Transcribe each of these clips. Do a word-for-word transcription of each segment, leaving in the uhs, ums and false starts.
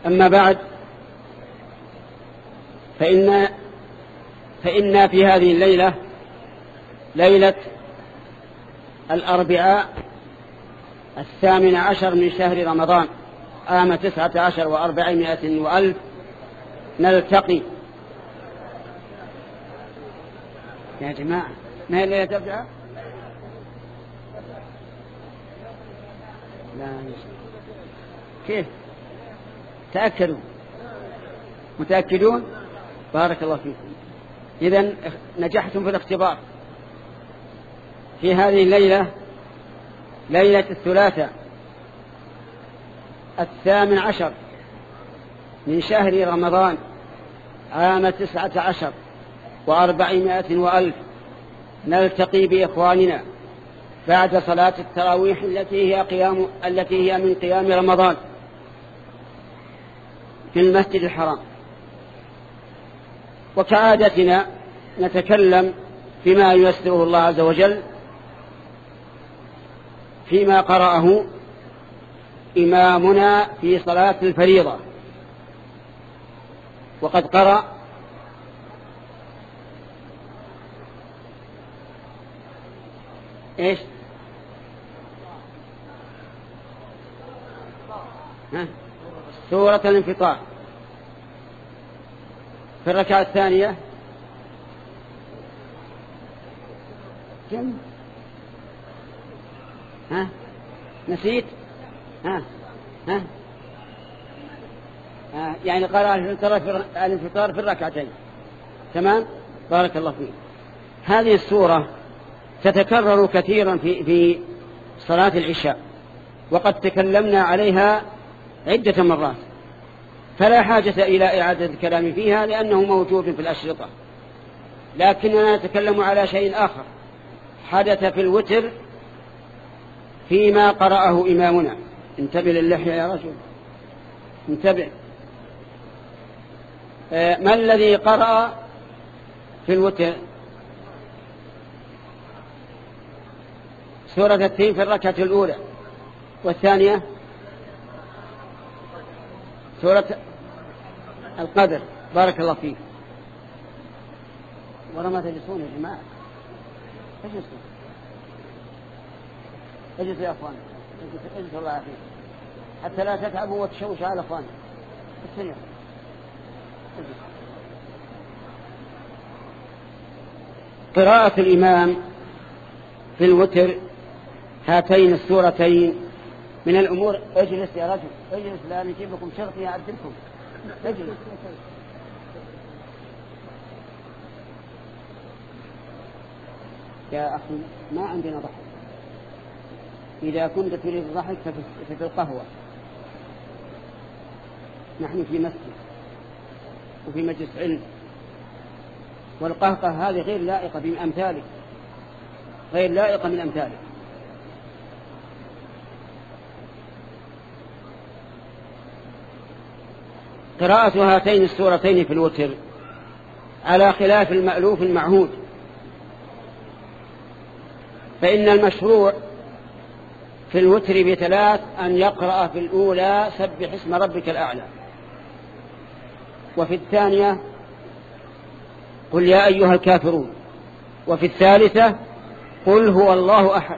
أما بعد، فإن فإن في هذه الليلة، ليلة الأربعاء الثامن عشر من شهر رمضان عام تسعة عشر وأربعمائة وألف، نلتقي يا جماعة. ما هي الليلة الأربعاء؟ لا كيف؟ تأكدوا؟ متأكدون؟ بارك الله فيكم. إذن نجحتم في الاختبار. في هذه الليلة، ليلة الثلاثاء الثامن عشر من شهر رمضان عام تسعة عشر وأربعمائة وألف، نلتقي بإخواننا بعد صلاة التراويح التي هي قيام التي هي من قيام رمضان في المسجد الحرام. وكعادتنا نتكلم فيما ييسره الله عز وجل فيما قرأه إمامنا في صلاة الفريضة. وقد قرأ إيش؟ ها؟ سورة الانفطار في الركعة الثانية. كم؟ ها؟ نسيت؟ ها؟ ها؟ ها؟ يعني قرأ الانفطار في الركعتين. تمام؟ بارك الله فيك. هذه السورة تتكرر كثيرا في في صلاة العشاء، وقد تكلمنا عليها عدة مرات، فلا حاجة إلى إعادة الكلام فيها لأنه موجود في الأشرطة. لكننا نتكلم على شيء آخر حدث في الوتر فيما قرأه إمامنا. انتبه للحية يا رجل، انتبه. ما الذي قرأ في الوتر؟ سورة التين في الركعة الأولى، والثانية سورة القدر. بارك الله فيك. ورا ما تجلسون يا جماعة، اجلسوا اجلسوا يا أخوان، اجلسوا الله يعافيك حتى لا تتعبوا وتشوشوا على أخوان. السنة قراءة الإمام في الوتر هاتين السورتين من الأمور. اجلس يا رجل، اجلس، لا نجيب لكم شرطي أعدلكم. اجلس. يا أخي ما عندنا ضحك. إذا كنت تريد الضحك ففي القهوة. نحن في مسجد وفي مجلس علم، والقهقه هذه غير لائقة من أمثالك، غير لائقة من أمثالك. قراءة هاتين السورتين في الوتر على خلاف المألوف المعهود، فإن المشروع في الوتر بثلاث أن يقرأ في الأولى سبح اسم ربك الأعلى، وفي الثانية قل يا أيها الكافرون، وفي الثالثة قل هو الله أحد.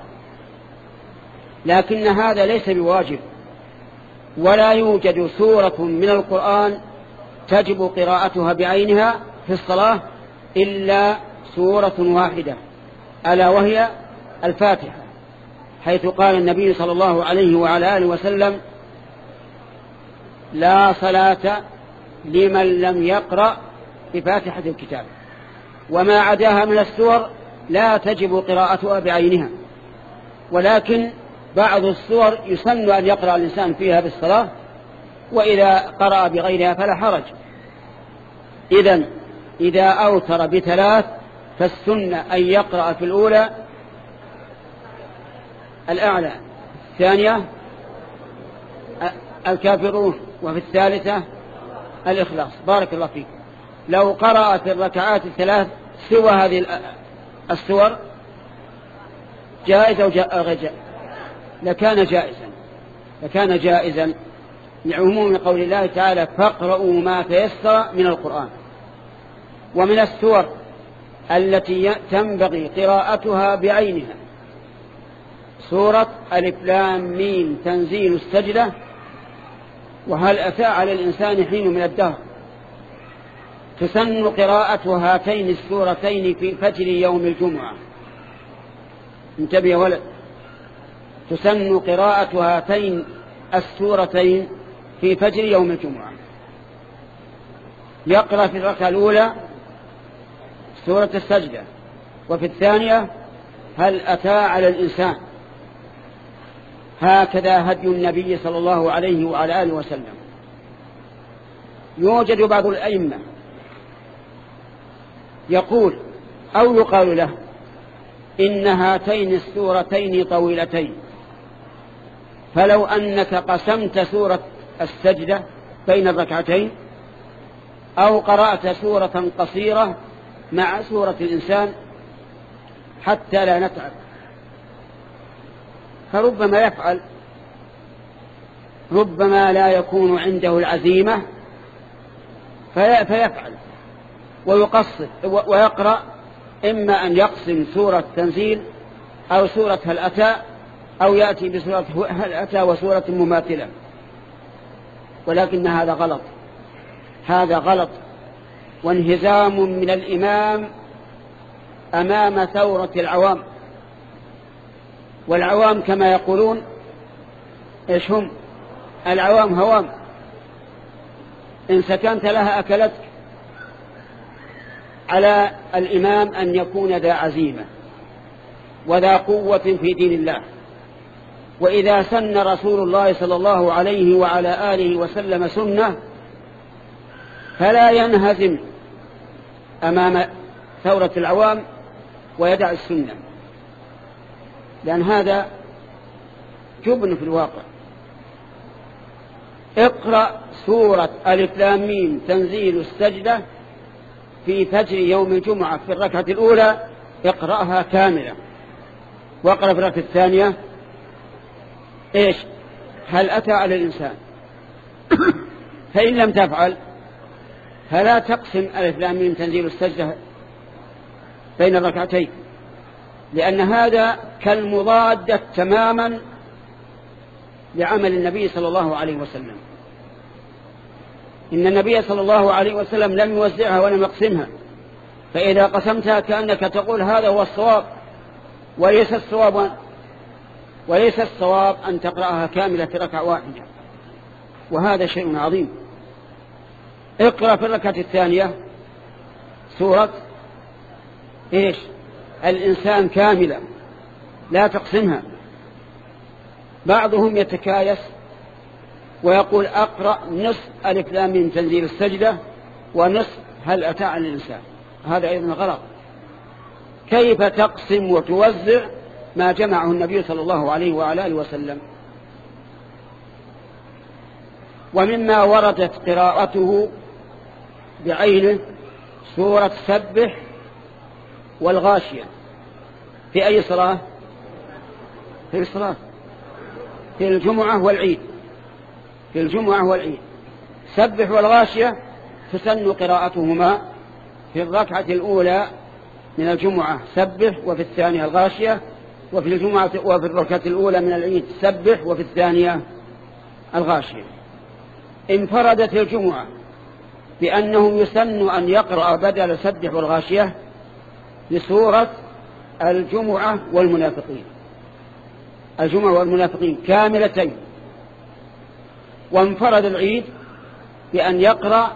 لكن هذا ليس بواجب، ولا يوجد سورة من القرآن تجب قراءتها بعينها في الصلاة إلا سورة واحدة، ألا وهي الفاتحة، حيث قال النبي صلى الله عليه وعلى آله وسلم لا صلاة لمن لم يقرأ بفاتحة الكتاب. وما عداها من السور لا تجب قراءتها بعينها، ولكن بعض السور يسن أن يقرأ الإنسان فيها بالصلاة، وإذا قرأ بغيرها فلا حرج. إذن إذا أوتر بثلاث فالسنة أن يقرأ في الأولى الأعلى، الثانية الكافرون، وفي الثالثة الإخلاص. بارك الله فيك. لو قرأ في الركعات الثلاث سوى هذه السور جائز أو غير جائز لكان جائزا لكان جائزا لعموم قول الله تعالى فاقرؤوا ما تيسر من القرآن. ومن السور التي تنبغي قراءتها بعينها سورة ألف لام ميم تنزيل السجدة وهل أتى على الإنسان حين من الدهر. تسن قراءة هاتين السورتين في فجر يوم الجمعة. انتبه يا ولد، تسن قراءة هاتين السورتين في فجر يوم الجمعة. يقرأ في الركعة الأولى سورة السجدة، وفي الثانية هل أتى على الإنسان. هكذا هدي النبي صلى الله عليه وعلى آله وسلم. يوجد بعض الأئمة يقول أو يقال له إن هاتين السورتين طويلتين، فلو أنك قسمت سورة السجدة بين الركعتين أو قرأت سورة قصيرة مع سورة الإنسان حتى لا نتعب. فربما يفعل، ربما لا يكون عنده العزيمة فيفعل ويقصر ويقرأ، إما أن يقسم سورة تنزيل أو سورة هل أتى، أو يأتي بسورة هل أتى وسورة مماثلة. ولكن هذا غلط، هذا غلط وانهزام من الإمام أمام ثورة العوام. والعوام كما يقولون إيش هم؟ العوام هوام، إن سكنت لها أكلتك. على الإمام أن يكون ذا عزيمة وذا قوة في دين الله. وإذا سن رسول الله صلى الله عليه وعلى آله وسلم سنة فلا ينهزم أمام ثورة العوام ويدع السنة، لأن هذا جبن في الواقع. اقرأ سورة ألف لام ميم تنزيل السجدة في فجر يوم الجمعة في الركعة الأولى، اقرأها كاملة، واقرأ في الركعة الثانية إيش؟ هل أتى على الإنسان. فإن لم تفعل فلا تقسم ألف لام ميم تنزيل السجدة بين الركعتين، لأن هذا كالمضادة تماما لعمل النبي صلى الله عليه وسلم. إن النبي صلى الله عليه وسلم لم يوزعها ولم يقسمها، فإذا قسمتها كأنك تقول هذا هو الصواب، وليس الصواب وليس الصواب أن تقرأها كاملة في ركعة واحدة، وهذا شيء عظيم. اقرأ في الركعة الثانية سورة إيش؟ الإنسان كاملة، لا تقسمها. بعضهم يتكايس ويقول أقرأ نصف ألف لام ميم تنزيل السجدة ونصف هل أتى على الإنسان. هذا أيضا غلط. كيف تقسم وتوزع ما جمعه النبي صلى الله عليه وعلى آله وسلم؟ ومما وردت قراءته بعينه سورة سبح والغاشية. في أي صلاة؟ في الصلاة في الجمعة والعيد. في الجمعة والعيد سبح والغاشية تسن قراءتهما في الركعة الأولى من الجمعة سبح، وفي الثانية الغاشية، وفي الجمعة وفي الركعة الأولى من العيد سبح، وفي الثانية الغاشية. انفردت الجمعة بأنه يسن أن يقرأ بدل سبح والغاشية لسورة الجمعة والمنافقين، الجمعة والمنافقين كاملتين. وانفرد العيد بأن يقرأ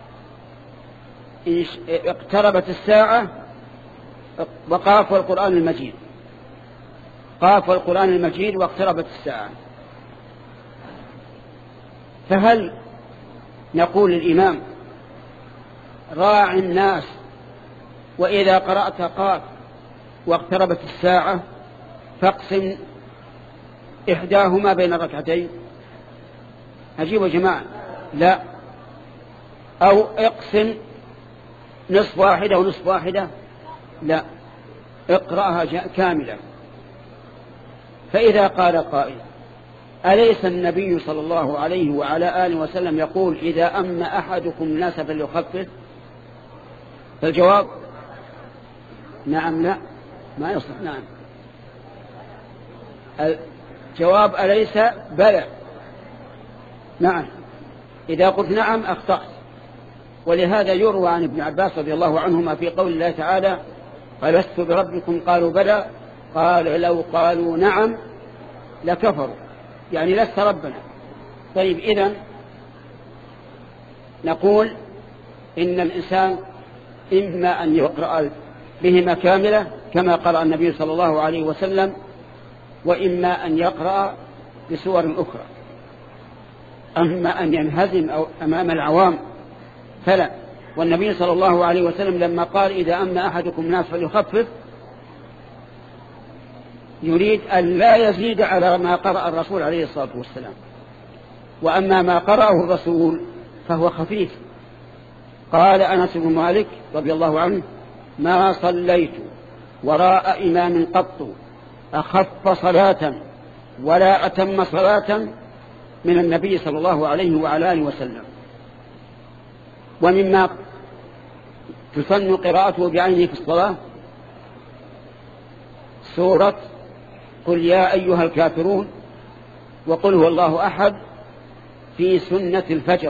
اقتربت الساعة وقاف القرآن المجيد، قاف القرآن المجيد واقتربت الساعة. فهل نقول للإمام راع الناس وإذا قرأت قاف واقتربت الساعة فاقسم إحداهما بين الركعتين؟ أجيبوا جماعة لا. أو اقسم نصف واحدة ونصف واحدة؟ لا، اقرأها كاملة. فإذا قال قائل أليس النبي صلى الله عليه وعلى آله وسلم يقول إذا أم أحدكم الناس فليخفف؟ فالجواب نعم لا ما يصح. نعم الجواب أليس بلى. نعم إذا قلت نعم أخطأت. ولهذا يروى عن ابن عباس رضي الله عنهما في قول الله تعالى ألست بربكم قالوا بلى قال لو قالوا نعم لكفروا، يعني لست ربنا. طيب إذن نقول إن الإنسان إما أن يقرأ بهما كاملة كما قرأ النبي صلى الله عليه وسلم، وإما أن يقرأ بسور أخرى. أما أن ينهزم أو أمام العوام فلا. والنبي صلى الله عليه وسلم لما قال إذا أما أحدكم الناس فليخفف يريد أن لا يزيد على ما قرأ الرسول عليه الصلاة والسلام. وأما ما قرأه الرسول فهو خفيف. قال أنس بن مالك رضي الله عنه ما صليت وراء إمام قط أخف صلاة ولا أتم صلاة من النبي صلى الله عليه وعلى آله وسلم. ومما تسن قراءته بعينه في الصلاة سورة قل يا أيها الكافرون وقل هو الله أحد في سنة الفجر.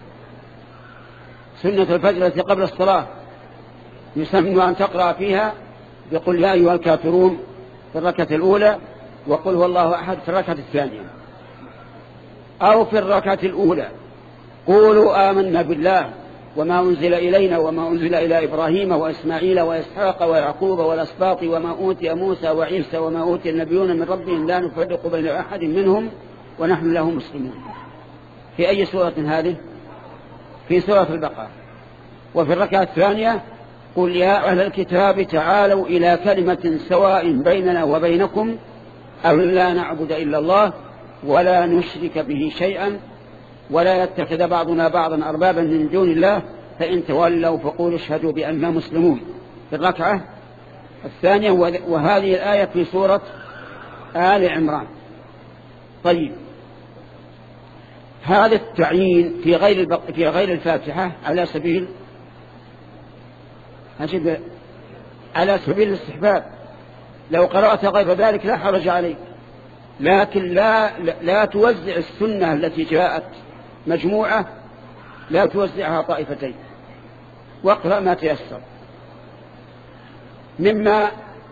سنة الفجر التي قبل الصلاة يسن أن تقرأ فيها بقل يا أيها الكافرون في الركعة الأولى وقل هو الله أحد في الركعة الثانية. أو في الركعة الأولى قولوا آمنا بالله وما أنزل إلينا وما أنزل إلى إبراهيم وإسماعيل وإسحاق ويعقوب والأسباط وما أوتي موسى وعيسى وما أوتي النبيون من ربهم لا نفرق بين أحد منهم ونحن له مسلمون. في أي سورة هذه؟ في سورة البقرة. وفي الركعة الثانية قل يا أهل الكتاب تعالوا إلى كلمة سواء بيننا وبينكم أو لا نعبد إلا الله ولا نشرك به شيئا ولا يتخذ بعضنا بعضا أربابا من دون الله فإن تولوا فقولوا اشهدوا بأننا مسلمون. في الركعة الثانية. وهذه الآية في سورة آل عمران. طيب هذا التعيين في غير البق... في غير الفاتحة على سبيل أجب على سبيل الاستحباب. لو قرأت غير ذلك لا حرج عليك، لكن لا لا توزع السنة التي جاءت مجموعة لا توزعها طائفتين، واقرأ ما تيسر. مما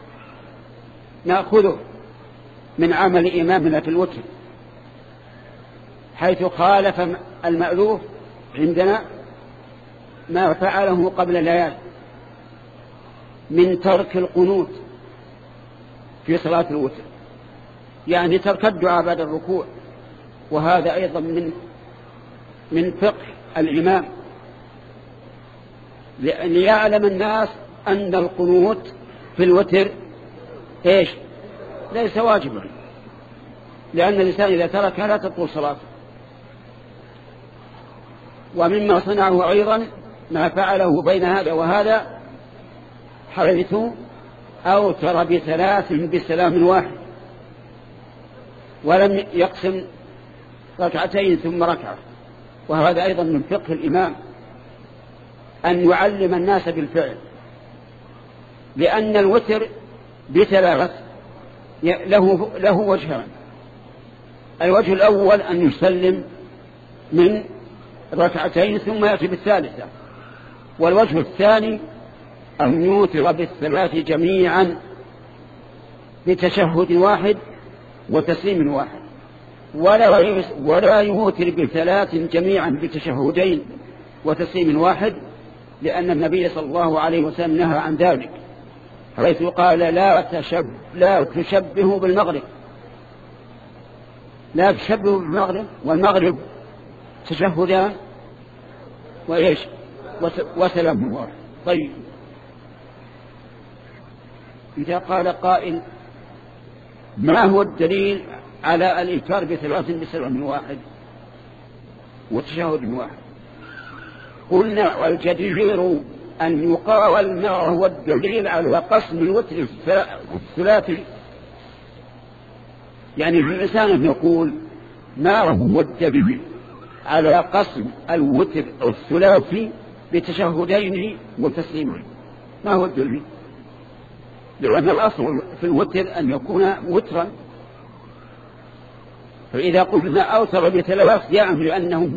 نأخذه من عمل إمامنا في الوتر حيث خالف المألوف عندنا ما فعله قبل ليال من ترك القنوت في صلاة الوتر، يعني ترك الدعاء بعد الركوع. وهذا أيضا من من فقه الإمام ليعلم الناس أن القنوت في الوتر إيش ليس واجبا، لأن الإنسان إذا تركها لا تطول صلاته. ومما صنعه أيضا ما فعله بين هذا وهذا حيث أوتر بثلاث بسلام واحد ولم يقسم ركعتين ثم ركعة. وهذا أيضا من فقه الإمام أن يعلم الناس بالفعل، لأن الوتر بثلاث له, له وجهان. الوجه الأول أن يسلم من ركعتين ثم يأتي بالثالثة، والوجه الثاني أن يوتر بالثلاث جميعا بتشهد واحد وتسليم واحد، ولا ولا يوتر بثلاث جميعا بتشهدين وتسليم واحد، لأن النبي صلى الله عليه وسلم نهى عن ذلك حيث قال لا تشبه لا تشبهوا بالمغرب، لا تشبهوا بالمغرب، والمغرب تشهدان وإيش وسلام واحد. طيب إذا قال قائل ما هو الدليل على الإنكار بثلاث بسلام واحد وتشهد واحد؟ قلنا والجدير أن يقال ما هو الدليل على قسم الوتر الثلاثي. يعني في الإنسان يقول ما رد به على قسم الوتر الثلاثي بتشهدين وتسليمين، ما هو الدليل؟ لأن الأصل في الوتر أن يكون وترا، فإذا قلنا أوتر بثلاث يعني أنه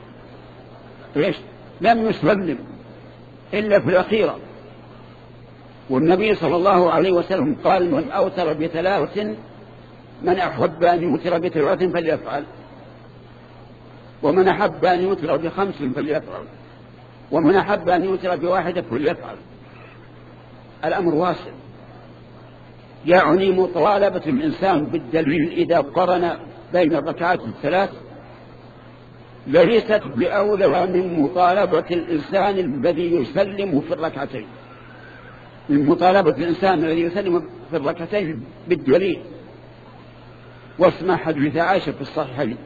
لم يسلم إلا في الأخيرة. والنبي صلى الله عليه وسلم قال: من أوتر بثلاث، من أحب أن يوتر بثلاث فليفعل، ومن أحب أن يوتر بخمس فليفعل، ومن أحب أن يوتر بواحدة فليفعل. الأمر واسع، يعني مطالبة الإنسان بالدليل إذا قرن بين الركعات الثلاث ليست بأولى من مطالبة الإنسان الذي يسلم في الركعتين، من مطالبة الإنسان الذي يسلم في الركعتين بالدليل. واسمع حديث عائشة في الصحيحين: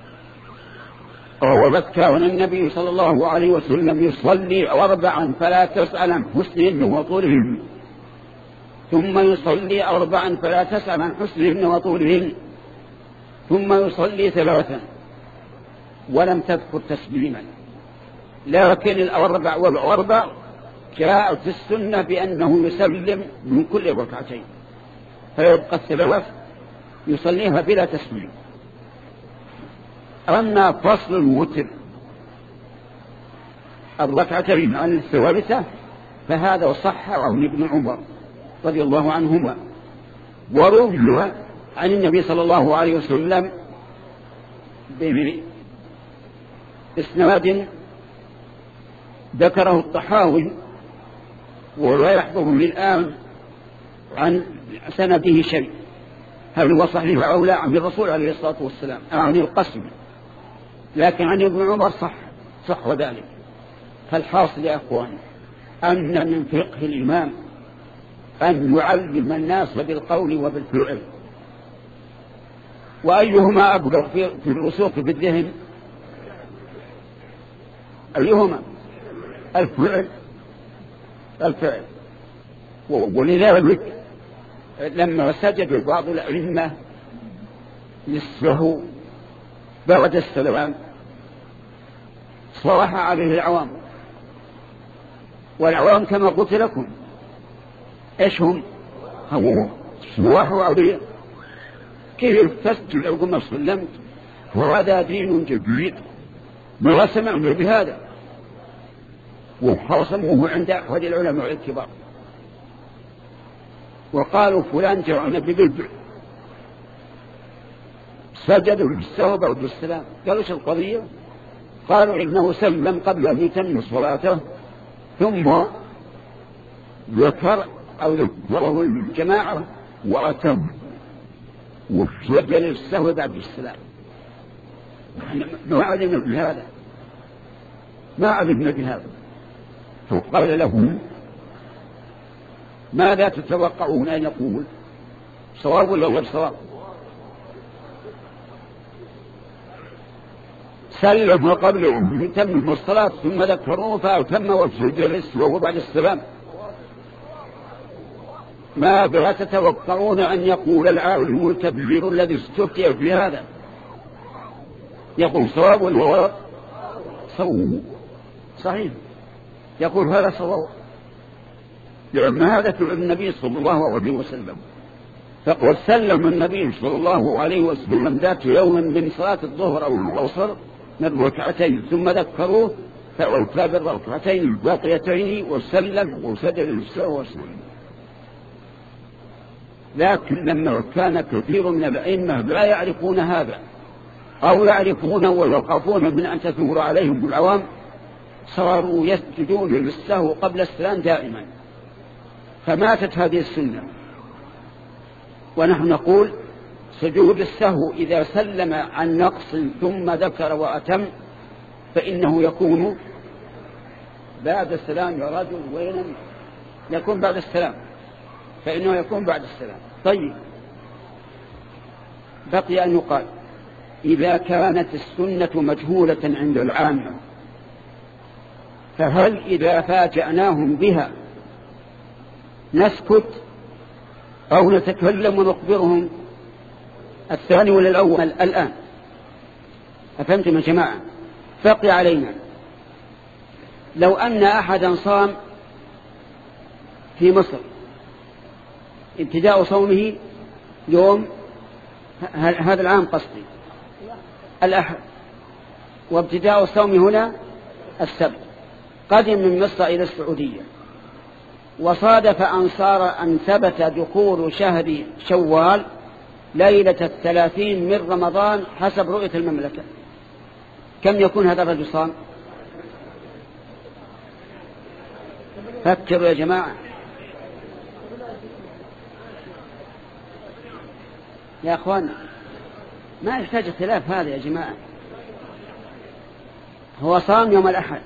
وكان النبي صلى الله عليه وسلم يصلي أربعا فلا تسأل عن حسنهن وطولهن، ثم يصلي أربعا فلا تسأل عن حسنهن وطولهن، ثم يصلي ثلاثا، ولم تذكر تسليما. لكن الأربع والأربع جاء في السنة بأنه يسلم من كل ركعتين، فيبقى الثلاث يصليها بلا تسليم. أما فصل الوتر الركعتين عن الثالثة فهذا صح عن ابن عمر رضي الله عنهما، وروي عن النبي صلى الله عليه وسلم بإسناد ذكره الطحاوي ولا يحضرني الآن عن سنده شيء، هل هو صحيح أو لا عن الرسول عليه الصلاة والسلام عن القسم، لكن عن ابن عمر صح صح ذلك. فالحاصل يا أخوان أن من فقه الإمام أن يعلم الناس بالقول وبالفعل، وأيهما أبلغ في الرسوخ في الذهن؟ أيهما؟ الفعل الفعل. ولذلك لما سجد بعض الأئمة نصفه بعد السلام صرح عليه العوام، والعوام كما قلت لكم ايش هم؟ هو صرحوا عليه كيف تسجد لو قمنا سلمت، وهذا دين جديد ما سمعنا بهذا، وخاصموه عند أحد العلماء الكبار وقالوا فلان جاء النبي بالبر سجدوا بالسهو بعد السلام. قالوا ايش القضية؟ قالوا إنه سلم قبل أن يتم صلاته ثم ذكر أو ذكره الجماعة وأتم وسجد السهو بعد السلام. ما علمنا بهذا، ما علمنا بهذا. فقال لهم ماذا تتوقعون أن يقول؟ صواب ولا غير صواب؟ سلم قبل أن يتم الصلاة ثم ذكروه فأتم وسجد وهو بعد السلام. ماذا تتوقعون أن يقول العالم الكبير الذي استفتي في هذا؟ يقول صواب ولا صواب؟ صحيح، يقول هذا صواب، لأن هذا فعل النبي صلى الله عليه وسلم. فقد سلم النبي صلى الله عليه وسلم ذات يوم من صلاة الظهر أو العصر من ركعتين ثم ذكروه فأوتى بالركعتين الباقيتين وسلم وسجد للسهو وسلم. لكن لما كان كثير من الأئمة لا يعرفون هذا أو يعرفون ويخافون من أن تثور عليهم العوام صاروا يسجدون للسهو قبل السلام دائما، فماتت هذه السنة. ونحن نقول سجود السهو إذا سلم عن نقص ثم ذكر وأتم فإنه يكون بعد السلام. يا رجل وين يكون بعد السلام؟ فإنه يكون بعد السلام. طيب، بقي أن يقال إذا كانت السنة مجهولة عند العامة فهل إذا فاجأناهم بها نسكت أو نتكلم ونخبرهم؟ الثاني ولا الأول؟ الآن أفهمتم يا جماعة؟ بقي علينا لو أن أحدا صام في مصر ابتداء صومه يوم هذا العام قصدي الأحد، وابتداء الصوم هنا السبت، قدم من مصر إلى السعودية وصادف أن صار أن ثبت دخول شهر شوال ليلة الثلاثين من رمضان حسب رؤية المملكة، كم يكون هذا الرجل صام؟ فكروا يا جماعة. يا أخوان ما يحتاج اختلاف هذا يا جماعة. هو صام يوم الأحد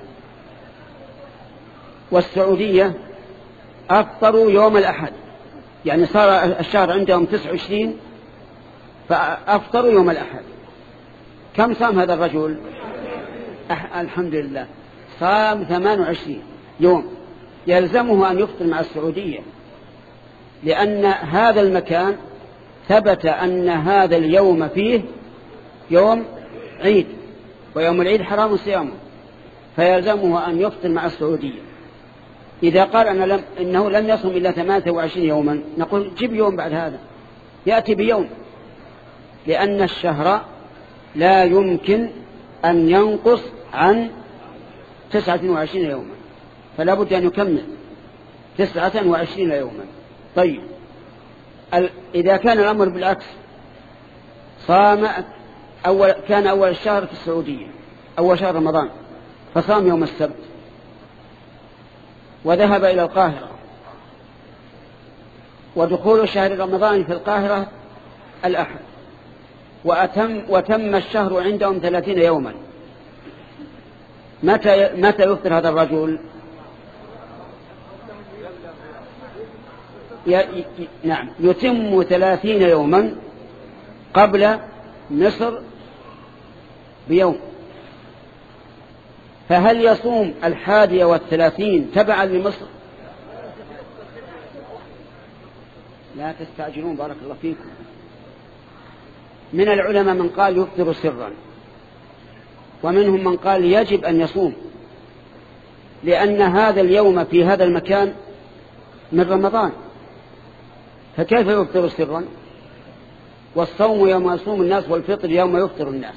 والسعودية أفطروا يوم الأحد، يعني صار الشهر عندهم تسعة وعشرين فأفطروا يوم الأحد. كم صام هذا الرجل؟ أح... الحمد لله صام ثمانية وعشرين يوم. يلزمه أن يفطر مع السعودية لأن هذا المكان ثبت أن هذا اليوم فيه يوم عيد، ويوم العيد حرام صيامه، فيلزمه أن يفطر مع السعودية. إذا قال أنا لم إنه لم يصم إلا ثمانية وعشرين يوما، نقول جيب يوم بعد هذا، يأتي بيوم، لأن الشهر لا يمكن أن ينقص عن تسعة وعشرين يوما، فلا بد أن يكمل تسعة وعشرين يوما. طيب إذا كان الأمر بالعكس، صام أول كان أول الشهر في السعودية أول شهر رمضان فصام يوم السبت وذهب إلى القاهرة، ودخول شهر رمضان في القاهرة الأحد، وأتم وتم الشهر عندهم ثلاثين يوما، متى متى يفطر هذا الرجل؟ ي... ي... نعم يتم ثلاثين يوما قبل مصر بيوم. فهل يصوم الحادية والثلاثين تبعا لمصر؟ لا تستعجلون بارك الله فيكم. من العلماء من قال يفطر سرا، ومنهم من قال يجب أن يصوم، لأن هذا اليوم في هذا المكان من رمضان، فكيف يفطر سرا؟ والصوم يوم يصوم الناس والفطر يوم يفطر الناس،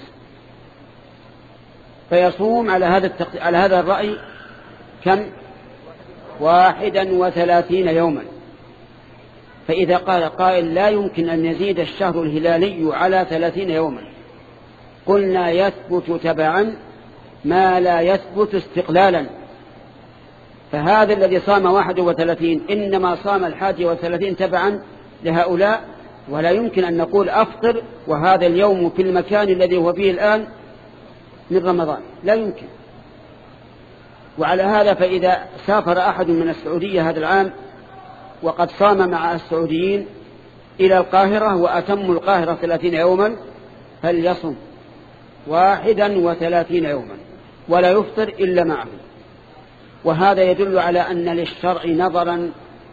فيصوم على هذا التق... على هذا الرأي كم؟ واحدا وثلاثين يوما. فإذا قال قائل لا يمكن أن يزيد الشهر الهلالي على ثلاثين يوما، قلنا يثبت تبعا ما لا يثبت استقلالا، فهذا الذي صام واحد وثلاثين إنما صام الحادي وثلاثين تبعا لهؤلاء، ولا يمكن أن نقول أفطر وهذا اليوم في المكان الذي هو فيه الآن من رمضان، لا يمكن. وعلى هذا فإذا سافر أحد من السعودية هذا العام وقد صام مع السعوديين إلى القاهرة وأتموا القاهرة ثلاثين يوما فليصم واحدا وثلاثين يوما ولا يفطر إلا معه. وهذا يدل على أن للشرع نظرا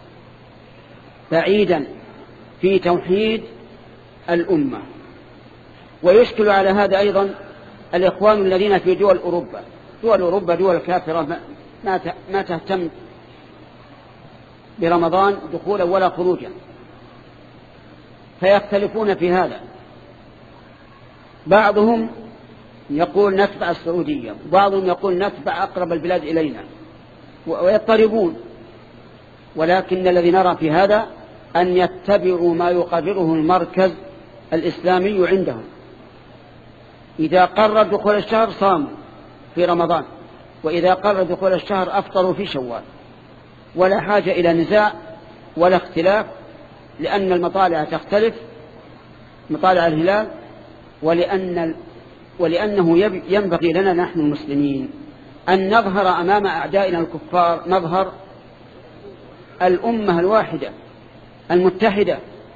بعيدا في توحيد الأمة. ويشكل على هذا أيضا الإخوان الذين في دول أوروبا، دول أوروبا دول كافرة ما تهتم برمضان دخولا ولا خروجا، فيختلفون في هذا. بعضهم يقول نتبع السعودية، وبعضهم يقول نتبع أقرب البلاد إلينا، ويضطربون. ولكن الذي نرى في هذا أن يتبعوا ما يقرره المركز الإسلامي عندهم. إذا قرر دخول الشهر صاموا في رمضان، وإذا قرر دخول الشهر أفطروا في شوال، ولا حاجة إلى نزاع ولا اختلاف، لأن المطالع تختلف مطالع الهلال، ولأن ولأنه ينبغي لنا نحن المسلمين أن نظهر أمام أعدائنا الكفار مظهر الأمة الواحدة المتحدة.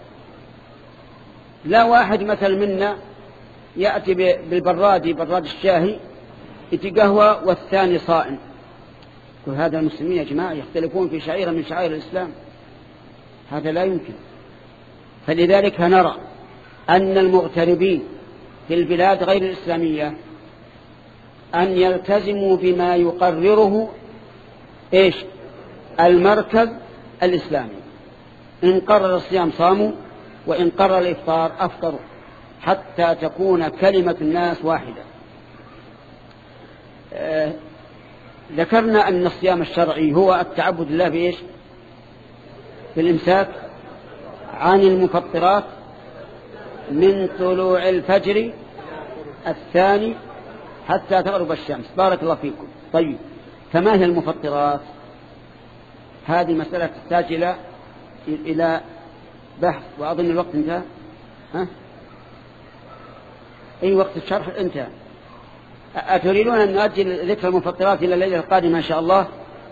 لا واحد مثل منا يأتي بالبراد براد الشاهي يتقهوى والثاني صائم، وهذا المسلمين يا جماعة يختلفون في شعيرة من شعائر الإسلام، هذا لا يمكن. فلذلك نرى أن المغتربين في البلاد غير الإسلامية أن يلتزموا بما يقرره إيش المركز الإسلامي. إن قرر الصيام صاموا، وإن قرر الإفطار أفطروا، حتى تكون كلمة الناس واحدة. آه ذكرنا أن الصيام الشرعي هو التعبد لله بإيش؟ بالإمساك عن المفطرات من طلوع الفجر الثاني حتى تغرب الشمس. بارك الله فيكم. طيب، فما هي المفطرات؟ هذه مسألة تحتاج إلى إلى بحث، وأظن الوقت انتهى. ها؟ أي وقت الشرح انتهى. أتريدون أن نؤجل ذكر المفطرات إلى الليلة القادمة إن شاء الله،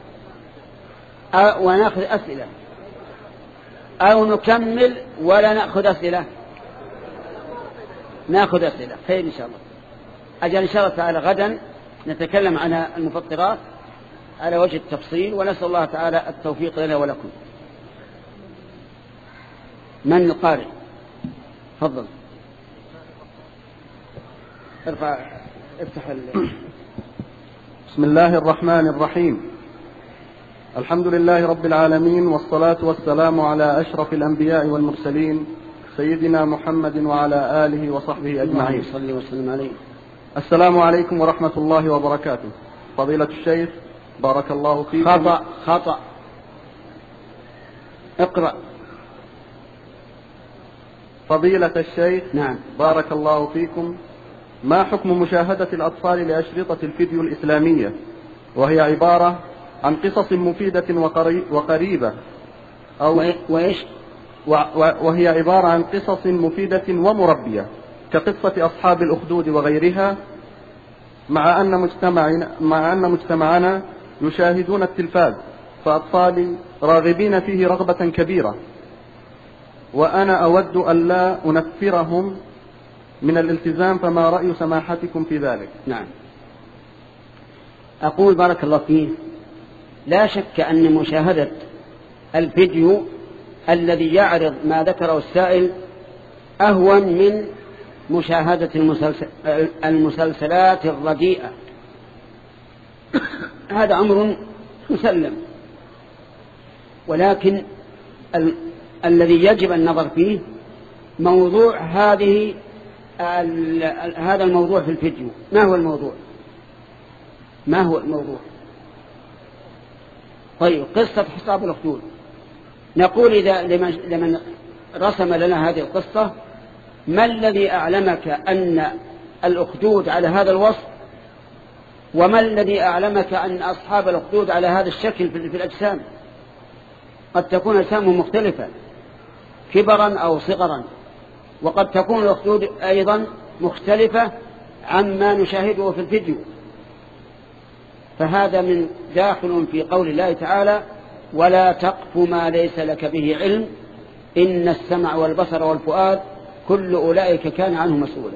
ونأخذ أسئلة، أو نكمل ولا نأخذ أسئلة؟ نأخذ أسئلة. خير إن شاء الله. أجل إن شاء الله تعالى غدا نتكلم عن المفطرات على وجه التفصيل، ونسأل الله تعالى التوفيق لنا ولكم. من القارئ؟ تفضل. ارفع افتح ال... بسم الله الرحمن الرحيم. الحمد لله رب العالمين، والصلاة والسلام على أشرف الأنبياء والمرسلين سيدنا محمد وعلى آله وصحبه أجمعين. صلى وسلم عليه. السلام عليكم ورحمة الله وبركاته. فضيلة الشيخ بارك الله فيكم. خطأ خطأ اقرأ. فضيلة الشيخ نعم. بارك الله فيكم، ما حكم مشاهدة الأطفال لأشرطة الفيديو الإسلامية، وهي عبارة عن قصص مفيدة وقريبة أو وإيش؟ وهي عبارة عن قصص مفيدة ومربية كقصة أصحاب الأخدود وغيرها، مع أن مجتمعنا مع أن مجتمعنا يشاهدون التلفاز، فأطفالي راغبين فيه رغبة كبيرة، وأنا أود أن لا أنفرهم من الالتزام، فما رأي سماحتكم في ذلك؟ نعم. أقول بارك الله فيه، لا شك أن مشاهدة الفيديو الذي يعرض ما ذكره السائل أهون من مشاهدة المسلسل المسلسلات الرديئة. هذا أمر مسلم، ولكن ال... الذي يجب النظر فيه موضوع هذه ال... هذا الموضوع في الفيديو. ما هو الموضوع؟ ما هو الموضوع؟ طيب، قصة حساب الأخدود. نقول إذا لمن رسم لنا هذه القصة: ما الذي أعلمك أن الأخدود على هذا الوصف؟ وما الذي أعلمك أن أصحاب الأخدود على هذا الشكل في الأجسام؟ قد تكون أجسامهم مختلفة كبرا أو صغرا، وقد تكون الأخدود أيضا مختلفة عما نشاهده في الفيديو. فهذا من داخل في قول الله تعالى: ولا تقف ما ليس لك به علم إن السمع والبصر والفؤاد كل أولئك كان عنه مسؤولا.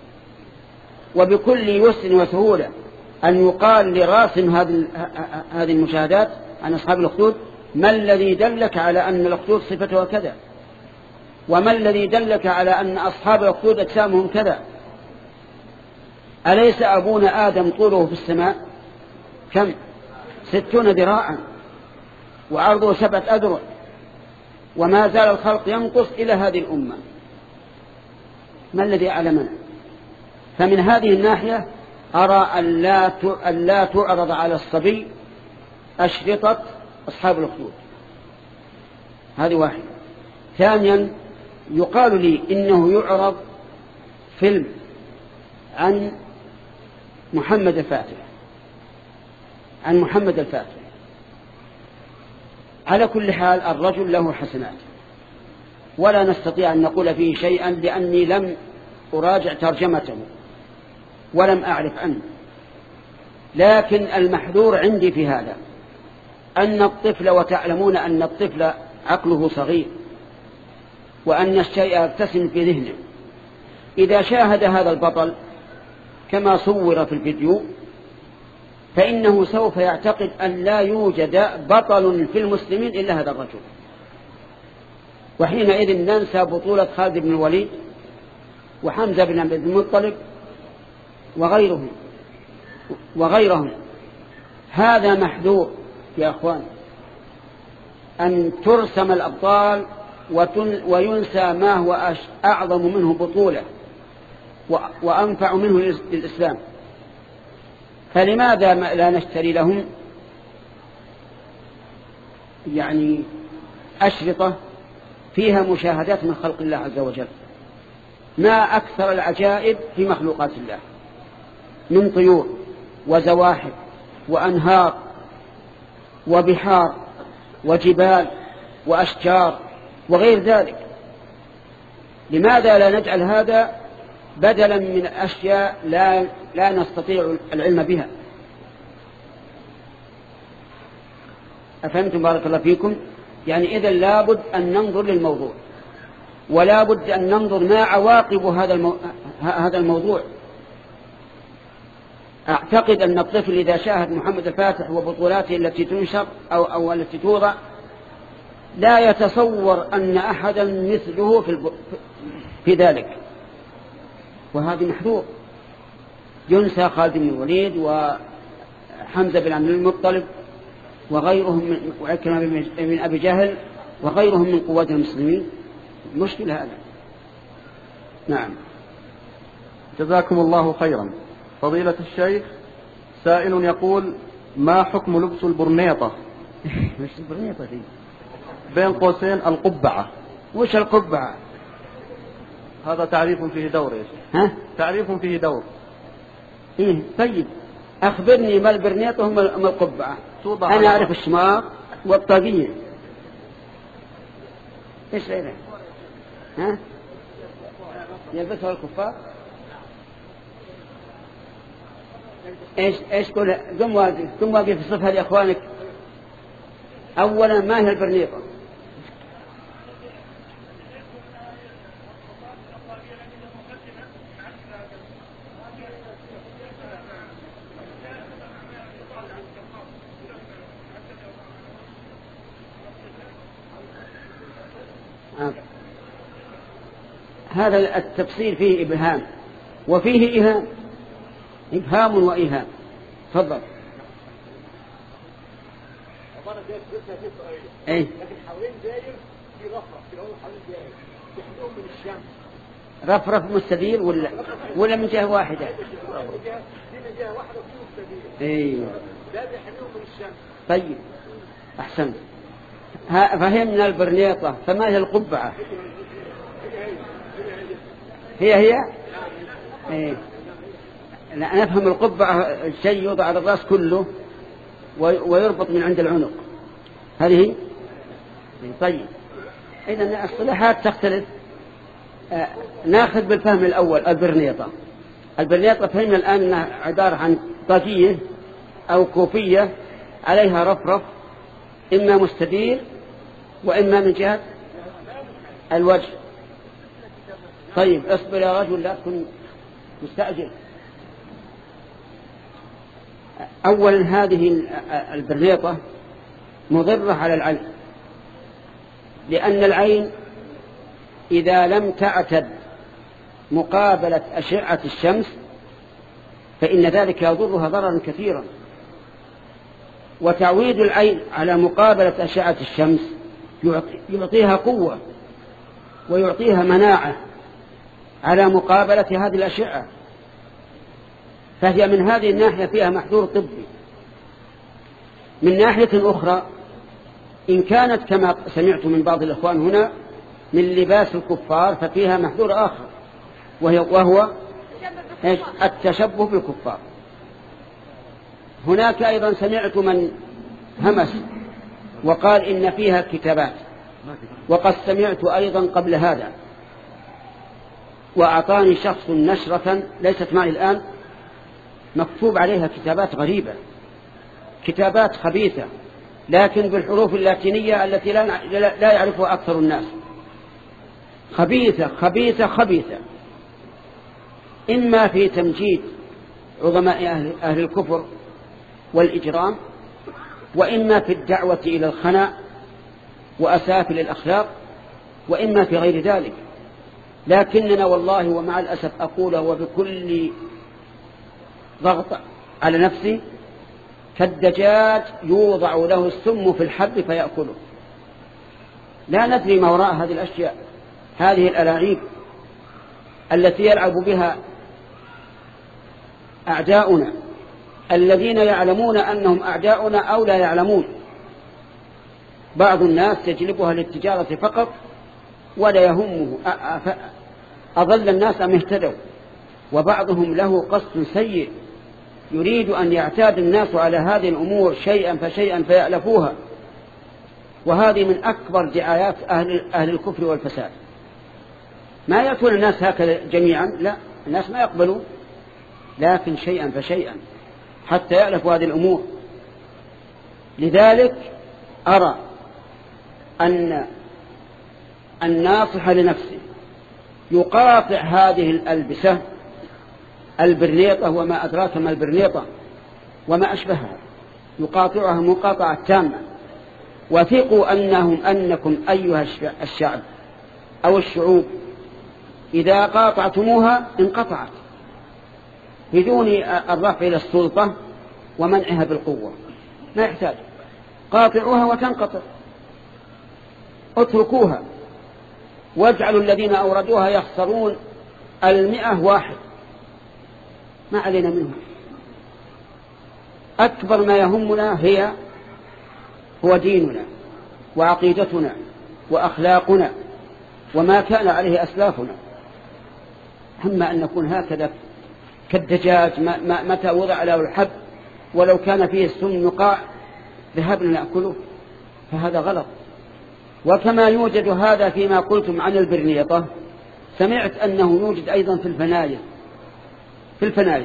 وبكل يسر وسهولة أن يقال لراسم هذه المشاهدات عن أصحاب الأخدود: ما الذي دلك على أن الأخدود صفتها كذا؟ وما الذي دلك على أن أصحاب الأخدود أجسامهم كذا؟ أليس أبونا آدم طوله في السماء كم؟ ستون ذراعا، وعرضه سبعة أذرع، وما زال الخلق ينقص إلى هذه الأمة. ما الذي أعلمنا؟ فمن هذه الناحية أرى أن لا تعرض على الصبي أشرطة أصحاب الأخدود. هذه واحدة. ثانيا، يقال لي إنه يعرض فيلم عن محمد الفاتح عن محمد الفاتح. على كل حال الرجل له حسنات، ولا نستطيع أن نقول فيه شيئا لأني لم أراجع ترجمته ولم أعرف عنه. لكن المحذور عندي في هذا أن الطفل، وتعلمون أن الطفل عقله صغير وأن الشيء يرتسم في ذهنه، إذا شاهد هذا البطل كما صور في الفيديو فإنه سوف يعتقد أن لا يوجد بطل في المسلمين إلا هذا الرجل، وحينئذ ننسى بطولة خالد بن الوليد وحمزة بن عبد المطلب وغيرهم. وغيرهم. هذا محذور يا أخوان، أن ترسم الأبطال وينسى ما هو أعظم منه بطولة وأنفع منه للإسلام. فلماذا لا نشتري لهم يعني أشرطة فيها مشاهدات من خلق الله عز وجل؟ ما أكثر العجائب في مخلوقات الله من طيور وزواحف وأنهار وبحار وجبال وأشجار وغير ذلك. لماذا لا نجعل هذا بدلا من أشياء لا, لا نستطيع العلم بها؟ أفهمتم بارك الله فيكم؟ يعني إذن لابد أن ننظر للموضوع، ولا بد أن ننظر ما عواقب هذا المو... هذا الموضوع. أعتقد أن الطفل إذا شاهد محمد الفاتح وبطولاته التي تنشر أو, أو التي توضع لا يتصور أن أحدا مثله في, الب... في ذلك، وهذا محذور. ينسى خالد بن الوليد وحمزة بن عبد المطلب وغيرهم من وعكرمة من أبي جهل وغيرهم من قوات المسلمين. مشكلة هذا. نعم. جزاكم الله خيرا. فضيلة الشيخ، سائل يقول: ما حكم لبس البرنيطة؟ وش البرنيطة دي؟ بين قوسين القبعة. وش القبعة؟ هذا تعريف فيه دور يا شيخ. ها؟ تعريف فيه دور. إيه طيب أخبرني ما البرنيطة وما القبعة. أنا أعرف الشماغ والطاقية. إيش غيره؟ ها؟ يلبسها الكفار؟ إيش إيش كل قم واقف قم واقف في صفها لإخوانك. أولا ما هي البرنيطة؟ هذا التفسير فيه إبهام وفيه إيهام، إبهام وإيهام. تفضل. أي. لكن حوالين داير في رفرف كده، حوالين داير يحميهم من الشمس. رفرف مستدير ولا ولا من جهة واحدة؟ دي من جهة واحدة وفيه مستدير. أيوه. ده بيحميهم من الشمس. طيب أحسنت. فهمنا البرنيطة، فما هي القبعة؟ هي هي إيه. لا نفهم القبعة الشيء يوضع على الرأس كله ويربط من عند العنق، هذه. طيب إذن الصلاحات تختلف. آه ناخذ بالفهم الأول البرنيطة. البرنيطة فهمنا الآن أنها عبارة عن طاقية أو كوفية عليها رفرف، إما مستدير وإما من جهة الوجه. طيب اصبر يا رجل لا تكن مستعجل. أولا هذه البرنيطة مضرة على العين، لأن العين إذا لم تعتد مقابلة أشعة الشمس فإن ذلك يضرها ضررا كثيرا. وتعويد العين على مقابلة أشعة الشمس يعطيها قوة ويعطيها مناعة على مقابلة هذه الأشعة، فهي من هذه الناحية فيها محذور طبي. من ناحية أخرى إن كانت كما سمعت من بعض الإخوان هنا من لباس الكفار ففيها محذور آخر، وهو التشبه بالكفار. هناك أيضا سمعت من همس وقال إن فيها كتابات، وقد سمعت أيضا قبل هذا وأعطاني شخص نشرة ليست معي الآن مكتوب عليها كتابات غريبة، كتابات خبيثة لكن بالحروف اللاتينية التي لا يعرفها أكثر الناس. خبيثة خبيثة خبيثة، إما في تمجيد عظماء أهل الكفر والإجرام، وإما في الدعوة إلى الخناء وأسافل الأخلاق، وإما في غير ذلك. لكننا والله ومع الأسف أقوله وبكل ضغط على نفسه كالدجاج يوضع له السم في الحب فيأكله. لا ندري ما وراء هذه الأشياء، هذه الألاعيب التي يلعب بها أعداؤنا الذين يعلمون أنهم أعداؤنا أو لا يعلمون. بعض الناس يجلبها للتجارة فقط ولا يهمه أضل الناس أم اهتدوا، وبعضهم له قصد سيء يريد أن يعتاد الناس على هذه الأمور شيئا فشيئا فيألفوها، وهذه من أكبر دعايات أهل, أهل الكفر والفساد. ما يأتون الناس هكذا جميعا، لا، الناس ما يقبلون، لكن شيئا فشيئا حتى يألفوا هذه الأمور. لذلك أرى أن الناصح لنفسه يقاطع هذه الألبسة، البرنيطة وما أدراك ما البرنيطة وما أشبهها، يقاطعها مقاطعة تامة. وثقوا أنهم أنكم أيها الشعب أو الشعوب إذا قاطعتموها انقطعت بدون الرفع إلى السلطة ومنعها بالقوة، ما يحتاج، قاطعوها وتنقطع، اتركوها واجعلوا الذين أوردوها يخسرون المئة واحد، ما علينا منهم. أكبر ما يهمنا هي هو ديننا وعقيدتنا وأخلاقنا وما كان عليه أسلافنا. أما أن نكون هكذا كالدجاج متى وضع له الحب ولو كان فيه السم نقاع ذهبنا نأكله، فهذا غلط. وكما يوجد هذا فيما قلتم عن البرنيطة، سمعت أنه يوجد أيضا في الفنايل. في الفنايل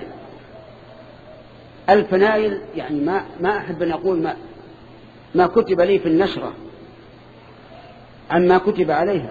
الفنايل يعني ما ما أحب أن أقول ما ما كتب لي في النشرة عما كتب عليها.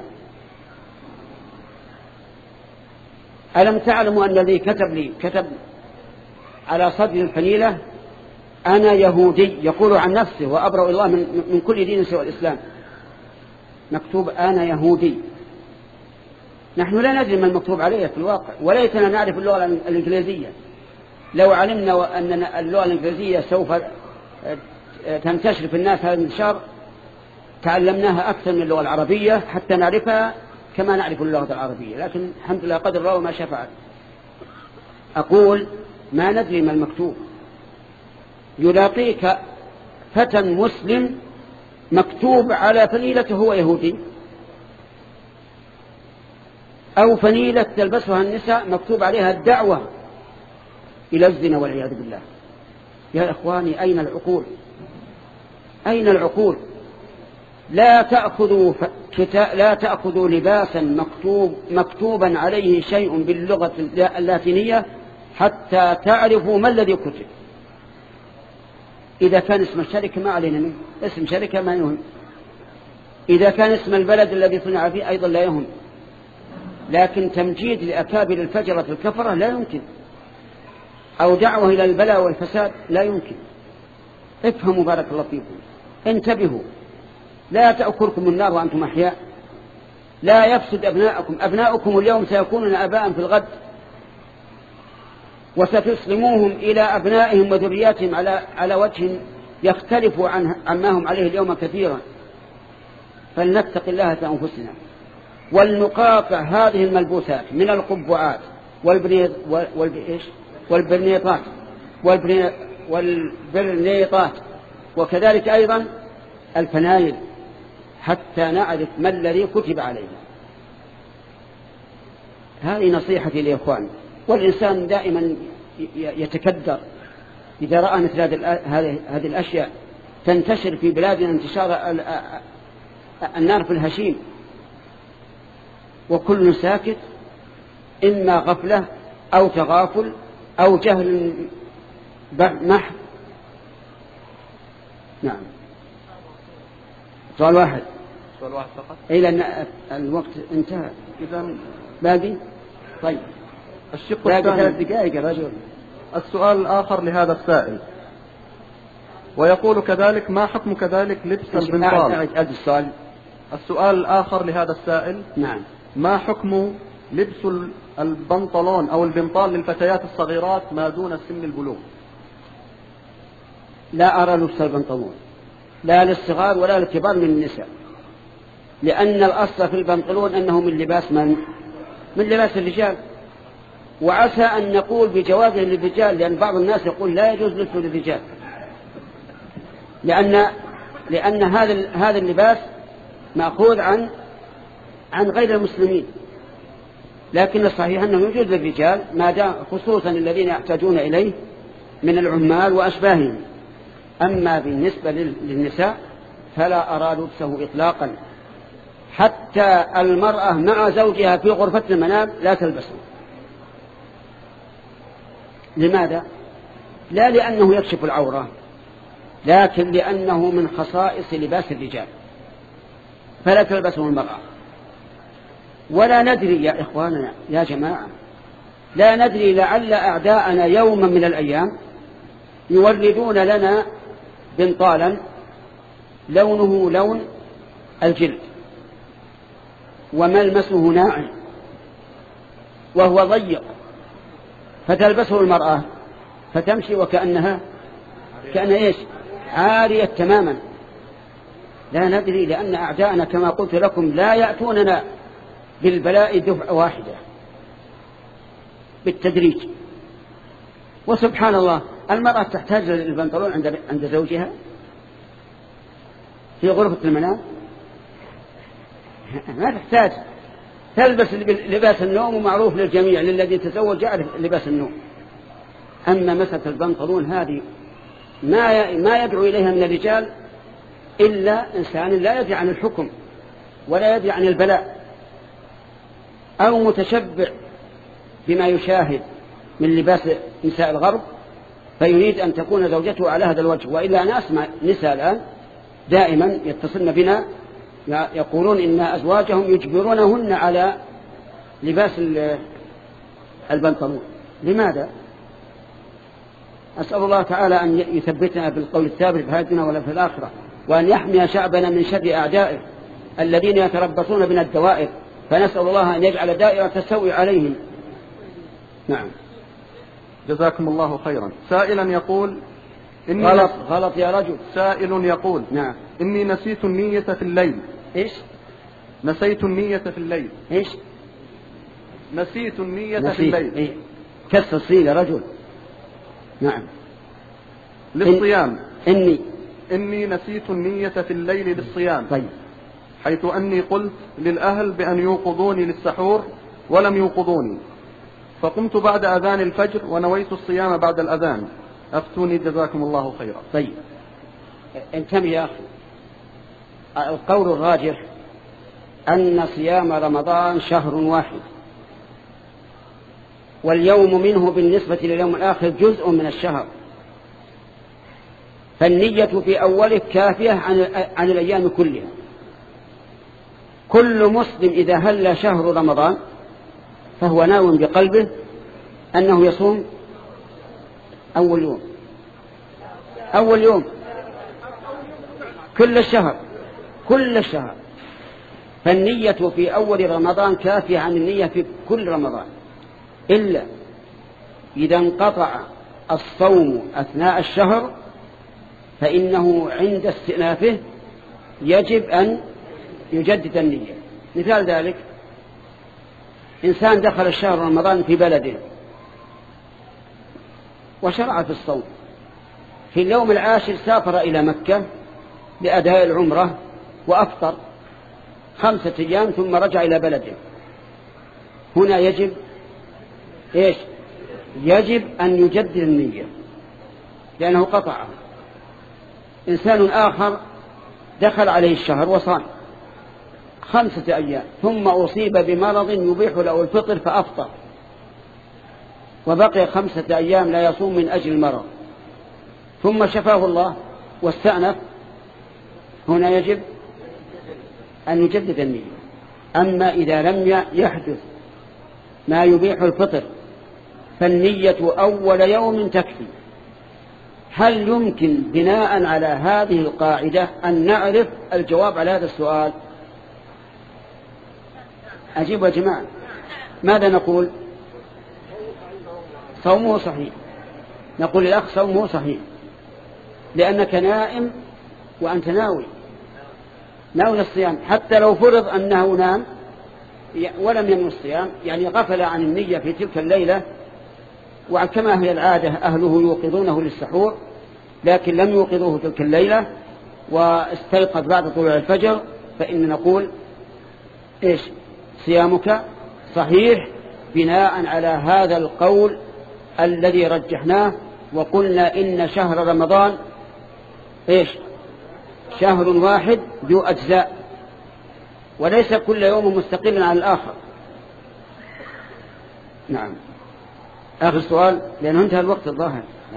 ألم تعلموا أن الذي كتب لي كتب على صدر الفنيلة أنا يهودي، يقول عن نفسه وأبرأ الله من, من كل دين سوى الإسلام، مكتوب أنا يهودي. نحن لا ندري ما المكتوب عليه في الواقع، وليتنا نعرف اللغة الإنجليزية. لو علمنا أن اللغة الإنجليزية سوف تنتشر في الناس هذا الانتشار تعلمناها أكثر من اللغة العربية حتى نعرفها كما نعرف اللغة العربية، لكن الحمد لله قدر الله ما شفعل. أقول ما ندري ما المكتوب. يلاقيك فتى مسلم مكتوب على فنيلته هو يهودي، أو فنيلة تلبسها النساء مكتوب عليها الدعوة إلى الزنا والعياذ بالله. يا إخواني أين العقول؟ أين العقول؟ لا تأخذوا لا تأخذوا لباسا مكتوب مكتوبا عليه شيء باللغة اللاتينية حتى تعرفوا ما الذي كتب. إذا كان اسم الشركة ما علينا منه، اسم شركة ما يهم. إذا كان اسم البلد الذي صنع فيه أيضا لا يهم، لكن تمجيد لأكابر الفجرة الكفرة لا يمكن، أو دعوة إلى البلاء والفساد لا يمكن. افهموا بارك الله فيكم، انتبهوا، لا تأكلكم النار وأنتم أحياء، لا يفسد أبناءكم. أبناءكم اليوم سيكونون آباء في الغد، وستسلموهم إلى أبنائهم وذرياتهم على على وجه يختلف عن عما هم عليه اليوم كثيرا. فلنتق الله في أنفسنا ولنقاطع هذه الملبوسات من القبعات والبرنيطات والبرنيطات وكذلك أيضا الفنايل حتى نعرف ما الذي كتب عليه. هذه نصيحتي لإخواني. والإنسان دائما يتكدر إذا رأى مثل هذه الأشياء تنتشر في بلادنا انتشار النار في الهشيم، وكل ساكت، إما غفلة أو تغافل أو جهل محض. نعم. سؤال واحد. سؤال واحد فقط. إيه لأن الوقت انتهى. إذا باقي. طيب. الشق باقي الثاني. ثلاث دقائق يا رجل. السؤال الآخر لهذا السائل ويقول كذلك: ما حكم كذلك لبس البنطال؟ أعد السؤال. السؤال الآخر لهذا السائل: نعم. ما حكم لبس البنطلون أو البنطال للفتيات الصغيرات ما دون سن البلوغ؟ لا أرى لبس البنطلون لا للصغار ولا للكبار من النساء، لأن الأصل في البنطلون أنه من لباس من؟ من لباس الرجال. وعسى أن نقول بجوازه للرجال، لأن بعض الناس يقول لا يجوز لبسه للرجال، لأن لأن هذا هذا اللباس مأخوذ عن عن غير المسلمين، لكن الصحيح أنه يجوز للرجال ما دام، خصوصا الذين يحتاجون إليه من العمال وأشباههم. أما بالنسبة للنساء فلا أرى لبسه إطلاقا، حتى المرأة مع زوجها في غرفة المنام لا تلبسه. لماذا؟ لا لأنه يكشف العورة، لكن لأنه من خصائص لباس الرجال، فلا تلبسه المرأة. ولا ندري يا إخواننا يا جماعة، لا ندري لعل أعداءنا يوما من الأيام يوردون لنا بنطالا لونه لون الجلد وملمسه ناعم وهو ضيق، فتلبسه المرأة فتمشي وكأنها كأن إيش؟ عارية تماما. لا ندري، لأن أعداءنا كما قلت لكم لا يأتوننا بالبلاء دفعة واحدة، بالتدريج. وسبحان الله المرأة تحتاج للبنطلون عند عند زوجها في غرفة المنام، ما تحتاج، تلبس لباس النوم، ومعروف للجميع للذي تزوج يعرف لباس النوم. أما مسألة البنطلون هذه ما ما يدعو إليها من الرجال إلا إنسان لا يدري عن الحكم ولا يدري عن البلاء، أو متشبع بما يشاهد من لباس نساء الغرب فيريد أن تكون زوجته على هذا الوجه. وإلا أنا أسمع نساء الآن دائما يتصلن بنا يقولون إن أزواجهم يجبرونهن على لباس البنطلون. لماذا؟ أسأل الله تعالى أن يثبتنا بالقول الثابت في هذه ولا في الآخرة، وأن يحمي شعبنا من شر أعدائه الذين يتربصون بنا الدوائر، فنسأل الله أن يجعل دائرة تستوي عليهم. نعم. جزاكم الله خيرا. سائلا يقول إني غلط غلط يا رجل. سائل يقول نعم إني نسيت النية في الليل. إيش؟ نسيت النية في الليل. إيش؟ نسيت النية نسيت. في الليل. إيه؟ كسر الصيغة يا رجل. نعم. للصيام. إني إني نسيت النية في الليل للصيام. طيب. حيث أني قلت للأهل بأن يوقظوني للسحور ولم يوقظوني، فقمت بعد أذان الفجر ونويت الصيام بعد الأذان، أفتوني جزاكم الله خيرا. طيب انتبه يا أخي، القول الراجح أن صيام رمضان شهر واحد، واليوم منه بالنسبة لليوم الآخر جزء من الشهر، فالنية في أوله كافية عن, عن الأيام كلها. كل مسلم إذا هل شهر رمضان فهو ناوٍ بقلبه أنه يصوم أول يوم أول يوم كل الشهر كل الشهر فالنية في أول رمضان كافية عن النية في كل رمضان، إلا إذا انقطع الصوم أثناء الشهر فإنه عند استئنافه يجب أن يجدد النية. مثال ذلك إنسان دخل الشهر رمضان في بلده وشرع في الصوم، في اليوم العاشر سافر إلى مكة لأداء العمرة وأفطر خمسة أيام ثم رجع إلى بلده. هنا يجب إيش؟ يجب أن يجدد النية لأنه قطعه. إنسان آخر دخل عليه الشهر وصام خمسة أيام ثم أصيب بمرض يبيح له الفطر فأفطر، وبقي خمسة أيام لا يصوم من أجل المرض، ثم شفاه الله واستأنف، هنا يجب أن يجدد النية. أما إذا لم يحدث ما يبيح الفطر فالنية أول يوم تكفي. هل يمكن بناء على هذه القاعدة أن نعرف الجواب على هذا السؤال؟ أجيب يا جماعة. ماذا نقول؟ صومه صحيح. نقول للأخ صومه صحيح. لأنك نائم وأنت ناوي ناوي الصيام، حتى لو فرض أنه نام ولم ينوي الصيام، يعني غفل عن النية في تلك الليلة، وكما هي العادة أهله يوقظونه للسحور لكن لم يوقظوه تلك الليلة واستيقظ بعد طلوع الفجر، فإن نقول إيش؟ صيامك صحيح بناء على هذا القول الذي رجحناه وقلنا إن شهر رمضان إيش؟ شهر واحد ذو أجزاء، وليس كل يوم مستقلا عن الآخر. نعم. آخر سؤال لأنه انتهى الوقت الظاهر. نعم.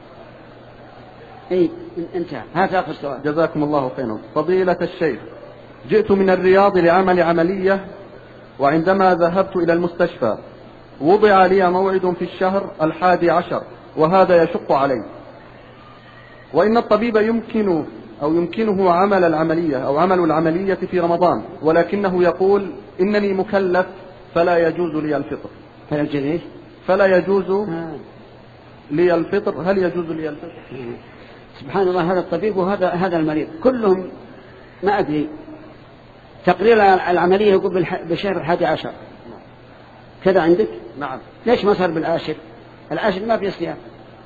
إيه انتهى، هذا آخر سؤال. جزاكم الله خيرا. فضيلة الشيخ، جئت من الرياض لعمل عملية، وعندما ذهبت إلى المستشفى وضع لي موعد في الشهر الحادي عشر، وهذا يشق علي، وإن الطبيب يمكن أو يمكنه عمل العملية أو عمل العملية في رمضان، ولكنه يقول إنني مكلف فلا يجوز لي الفطر. فلا يجوز فلا يجوز لي الفطر. هل يجوز لي الفطر؟ سبحان الله، هذا الطبيب وهذا هذا المريض كلهم ما أدري. تقرير العملية يقول بالشهر الحادي عشر كذا عندك؟ نعم. ليش ما صار بالعاشر؟ العاشر ما في صيام.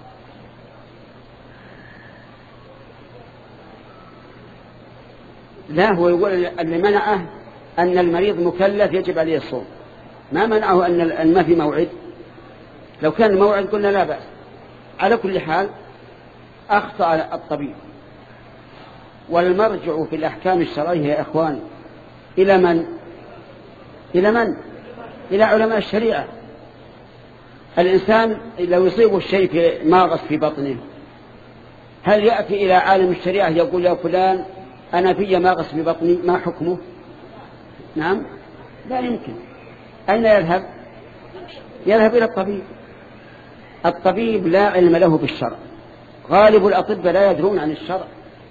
لا، هو يقول اللي منعه أن المريض مكلف يجب عليه الصوم، ما منعه أن ما في موعد. لو كان الموعد قلنا لا بأس. على كل حال أخطأ الطبيب، والمرجع في الأحكام الشرعية يا إخوان إلى من؟ إلى من؟ إلى علماء الشريعة. الإنسان لو يصيب الشيء في ماغص في بطنه، هل يأتي إلى عالم الشريعة يقول يا فلان أنا في ماغص في بطني ما حكمه؟ نعم، لا يمكن. أين يذهب؟ يذهب إلى الطبيب. الطبيب لا علم له بالشرع، غالب الأطباء لا يدرون عن الشرع،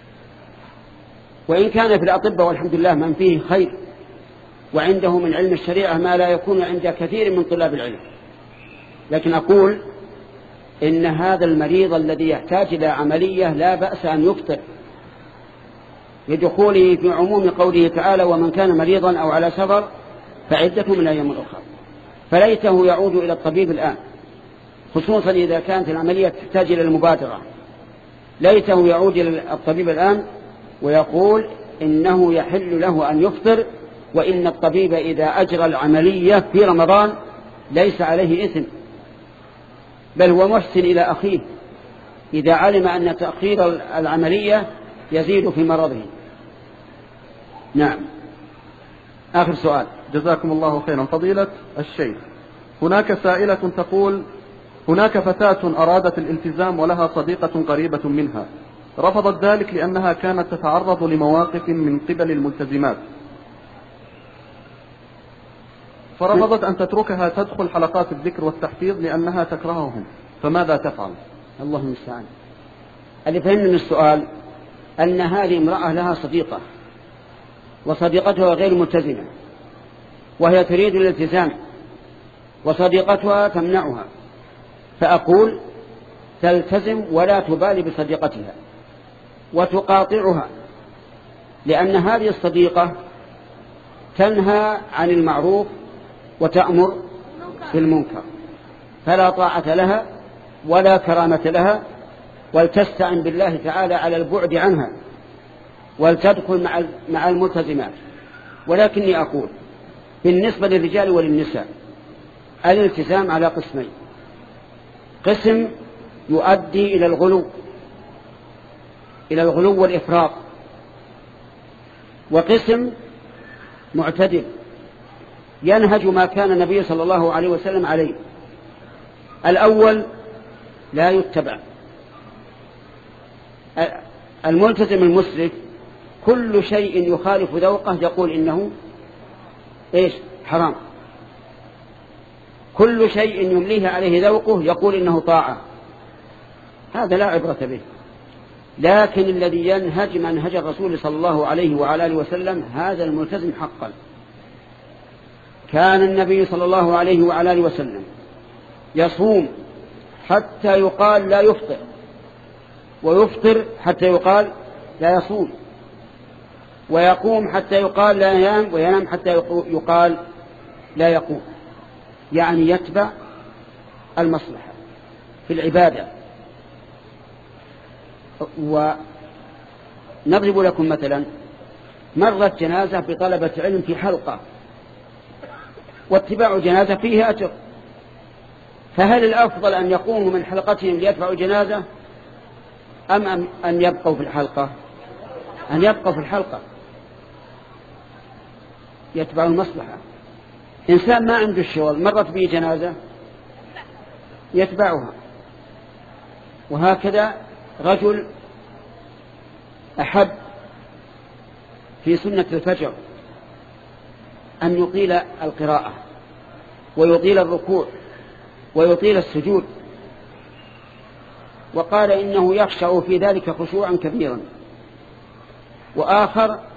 وإن كان في الأطباء والحمد لله من فيه خير وعنده من علم الشريعة ما لا يكون عند كثير من طلاب العلم، لكن أقول إن هذا المريض الذي يحتاج إلى عملية لا بأس أن يفطر لدخوله في عموم قوله تعالى ومن كان مريضا أو على سفر فعدة من أيام أخرى. فليته يعود إلى الطبيب الآن، خصوصا إذا كانت العملية تحتاج إلى المبادرة. ليته يعود إلى الطبيب الآن ويقول إنه يحل له أن يفطر، وإن الطبيب إذا أجرى العملية في رمضان ليس عليه إثم، بل هو محسن إلى أخيه إذا علم أن تأخير العملية يزيد في مرضه. نعم. آخر سؤال. جزاكم الله خيرا. فضيلة الشيخ، هناك سائلة تقول هناك فتاة أرادت الالتزام ولها صديقة قريبة منها، رفضت ذلك لأنها كانت تتعرض لمواقف من قبل الملتزمات، فرفضت أن تتركها تدخل حلقات الذكر والتحفيظ لأنها تكرههم، فماذا تفعل؟ الله المستعان. اللي فهمنا من السؤال أن هذه امرأة لها صديقة وصديقتها غير ملتزمة وهي تريد الالتزام وصديقتها تمنعها، فأقول تلتزم ولا تبالي بصديقتها وتقاطعها، لأن هذه الصديقة تنهى عن المعروف وتأمر بالمنكر، فلا طاعة لها ولا كرامة لها، ولتستعن بالله تعالى على البعد عنها ولتدخل مع مع الملتزمات. ولكني أقول بالنسبة للرجال وللنساء الالتزام على قسمين: قسم يؤدي إلى الغلو إلى الغلو والإفراط، وقسم معتدل ينهج ما كان النبي صلى الله عليه وسلم عليه. الأول لا يتبع. الملتزم المسرف كل شيء يخالف ذوقه يقول إنه إيش؟ حرام. كل شيء يمليه عليه ذوقه يقول إنه طاعة. هذا لا عبرة به. لكن الذي ينهج منهج الرسول صلى الله عليه وعلى آله وسلم هذا الملتزم حقا. كان النبي صلى الله عليه وعلى آله وسلم يصوم حتى يقال لا يفطر، ويفطر حتى يقال لا يصوم، ويقوم حتى يقال لا ينام، وينام حتى يقال لا يقوم، يعني يتبع المصلحة في العبادة. ونضرب لكم مثلا، مرت جنازة بطلبة علم في حلقة، واتباع جنازة فيه أجر، فهل الأفضل أن يقوموا من حلقتهم ليدفعوا جنازة أم أن يبقوا في الحلقة؟ أن يبقوا في الحلقة، يتبع المصلحة. إنسان ما عنده الشغل، مرت به جنازة يتبعها. وهكذا رجل أحب في سنة الفجر أن يطيل القراءة ويطيل الركوع ويطيل السجود، وقال إنه يخشع في ذلك خشوعا كبيرا. وآخر